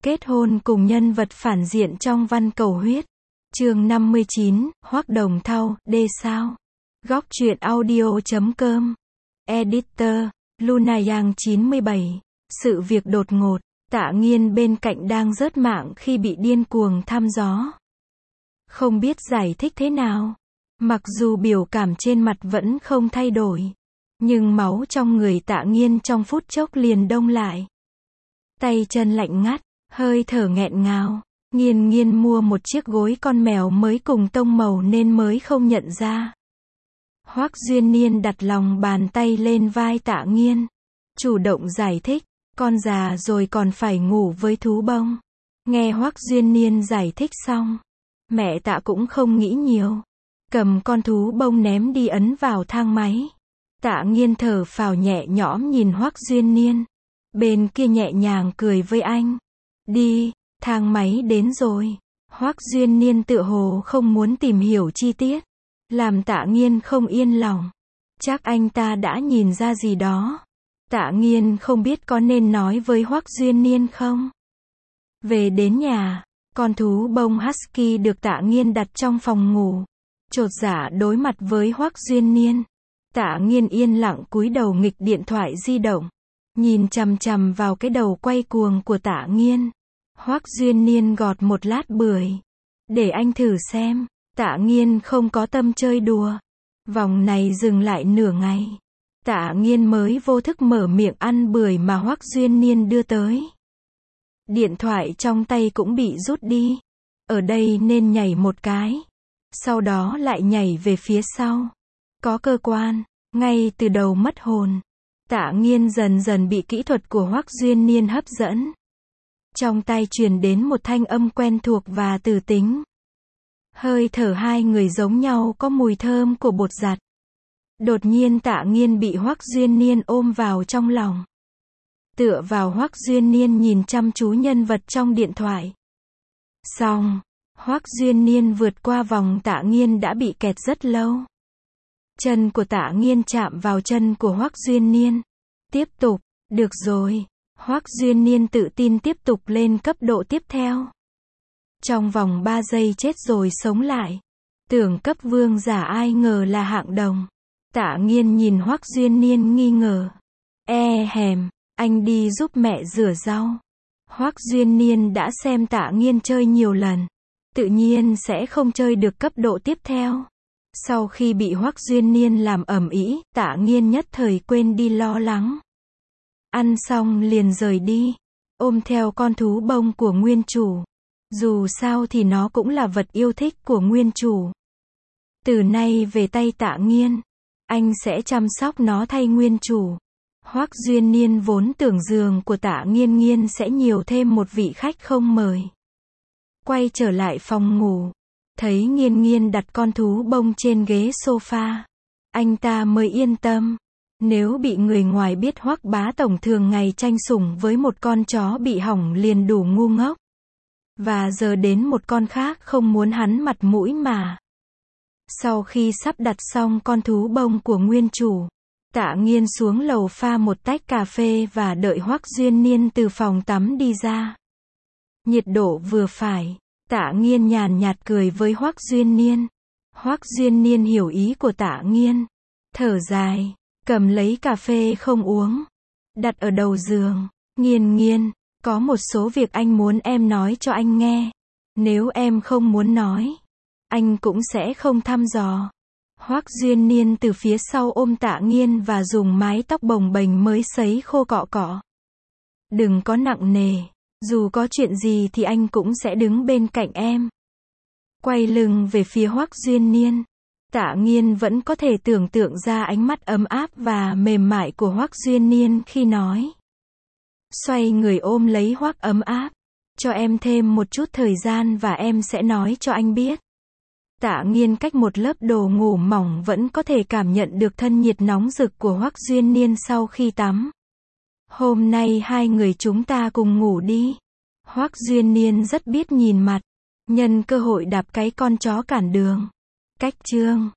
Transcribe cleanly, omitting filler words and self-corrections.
Kết hôn cùng nhân vật phản diện trong Văn Cầu Huyết. Chương 59, Hoắc Đồng Thau, đê sao. Góc truyện audio.com. Editor, Luna Yang 97. Sự việc đột ngột, Tạ Nghiên bên cạnh đang rớt mạng khi bị điên cuồng thăm gió. Không biết giải thích thế nào. Mặc dù biểu cảm trên mặt vẫn không thay đổi, nhưng máu trong người Tạ Nghiên trong phút chốc liền đông lại. Tay chân lạnh ngắt, hơi thở nghẹn ngào. Nghiên Nghiên mua một chiếc gối con mèo mới cùng tông màu nên mới không nhận ra. Hoắc Duyên Niên đặt lòng bàn tay lên vai Tạ Nghiên, chủ động giải thích, con già rồi còn phải ngủ với thú bông. Nghe Hoắc Duyên Niên giải thích xong, mẹ Tạ cũng không nghĩ nhiều, cầm con thú bông ném đi ấn vào thang máy. Tạ Nghiên thở phào nhẹ nhõm nhìn Hoắc Duyên Niên, bên kia nhẹ nhàng cười với anh. Đi, thang máy đến rồi. Hoắc Duyên Niên tựa hồ không muốn tìm hiểu chi tiết, làm Tạ Nghiên không yên lòng. Chắc anh ta đã nhìn ra gì đó. Tạ Nghiên không biết có nên nói với Hoắc Duyên Niên không. Về đến nhà, con thú bông Husky được Tạ Nghiên đặt trong phòng ngủ. Chột dạ đối mặt với Hoắc Duyên Niên. Tạ Nghiên yên lặng cúi đầu nghịch điện thoại di động, nhìn chằm chằm vào cái đầu quay cuồng của Tạ Nghiên. Hoắc Duyên Niên gọt một lát bưởi. Để anh thử xem. Tạ Nghiên không có tâm chơi đùa. Vòng này dừng lại nửa ngày. Tạ Nghiên mới vô thức mở miệng ăn bưởi mà Hoắc Duyên Niên đưa tới. Điện thoại trong tay cũng bị rút đi. Ở đây nên nhảy một cái, sau đó lại nhảy về phía sau. Có cơ quan, ngay từ đầu mất hồn. Tạ Nghiên dần dần bị kỹ thuật của Hoắc Duyên Niên hấp dẫn. Trong tai truyền đến một thanh âm quen thuộc và từ tính. Hơi thở hai người giống nhau, có mùi thơm của bột giặt. Đột nhiên Tạ Nghiên bị Hoắc Duyên Niên ôm vào trong lòng. Tựa vào Hoắc Duyên Niên nhìn chăm chú nhân vật trong điện thoại. Xong, Hoắc Duyên Niên vượt qua vòng Tạ Nghiên đã bị kẹt rất lâu. Chân của Tạ Nghiên chạm vào chân của Hoắc Duyên Niên. Tiếp tục, được rồi. Hoắc Duyên Niên tự tin tiếp tục lên cấp độ tiếp theo. Trong vòng 3 giây chết rồi sống lại. Tưởng cấp vương giả ai ngờ là hạng đồng. Tạ Nghiên nhìn Hoắc Duyên Niên nghi ngờ. Hèm, anh đi giúp mẹ rửa rau. Hoắc Duyên Niên đã xem Tạ Nghiên chơi nhiều lần, tự nhiên sẽ không chơi được cấp độ tiếp theo. Sau khi bị Hoắc Duyên Niên làm ầm ĩ, Tạ Nghiên nhất thời quên đi lo lắng. Ăn xong liền rời đi, ôm theo con thú bông của nguyên chủ. Dù sao thì nó cũng là vật yêu thích của nguyên chủ. Từ nay về tay Tạ Nghiên, anh sẽ chăm sóc nó thay nguyên chủ. Hoắc Duyên Niên vốn tưởng giường của Tạ Nghiên Nghiên sẽ nhiều thêm một vị khách không mời. Quay trở lại phòng ngủ, thấy Nghiên Nghiên đặt con thú bông trên ghế sofa, anh ta mới yên tâm. Nếu bị người ngoài biết Hoắc bá tổng thường ngày tranh sủng với một con chó bị hỏng liền đủ ngu ngốc. Và giờ đến một con khác không muốn hắn mặt mũi mà. Sau khi sắp đặt xong con thú bông của nguyên chủ, Tạ Nghiên xuống lầu pha một tách cà phê và đợi Hoắc Duyên Niên từ phòng tắm đi ra. Nhiệt độ vừa phải, Tạ Nghiên nhàn nhạt cười với Hoắc Duyên Niên. Hoắc Duyên Niên hiểu ý của Tạ Nghiên, thở dài, cầm lấy cà phê không uống, đặt ở đầu giường. Nghiên Nghiên, có một số việc anh muốn em nói cho anh nghe. Nếu em không muốn nói, anh cũng sẽ không thăm dò. Hoắc Duyên Niên từ phía sau ôm Tạ Nghiên và dùng mái tóc bồng bềnh mới sấy khô cọ cọ. Đừng có nặng nề, dù có chuyện gì thì anh cũng sẽ đứng bên cạnh em. Quay lưng về phía Hoắc Duyên Niên, Tạ Nghiên vẫn có thể tưởng tượng ra ánh mắt ấm áp và mềm mại của Hoắc Duyên Niên khi nói. Xoay người ôm lấy Hoắc ấm áp. Cho em thêm một chút thời gian và em sẽ nói cho anh biết. Tạ Nghiên cách một lớp đồ ngủ mỏng vẫn có thể cảm nhận được thân nhiệt nóng rực của Hoắc Duyên Niên sau khi tắm. Hôm nay hai người chúng ta cùng ngủ đi. Hoắc Duyên Niên rất biết nhìn mặt, nhân cơ hội đạp cái con chó cản đường. Cách chương